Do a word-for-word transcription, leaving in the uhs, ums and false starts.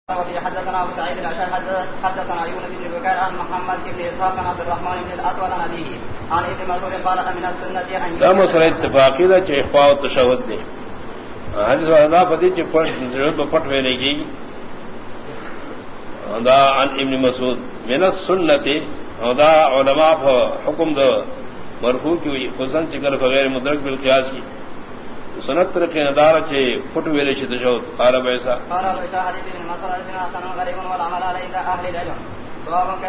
حدثنا ابو سعيد الاشعري حدثنا يونس بن بكير عن محمد بن اسحاق عن عبد الرحمن بن الاسود عن ابيه عن ابن مسعود قال من السنه ان ده مسئلہ اتفاقی دا چې اخفاء التشهد دی حدیث والا پدې چې پټ ضرورت په پټ ویلې کی دا عن ابن مسعود من السنه او دا علماء په حکم دا مرفوع کی خصوصا ذکر بغیر مدرک بالقياس کی سنت طریقے ندار چے پٹ ویلے شد جو قال ایسا قال ایسا حدیث ابن مسعود بن حسن غریب والعمل علی اهل العلم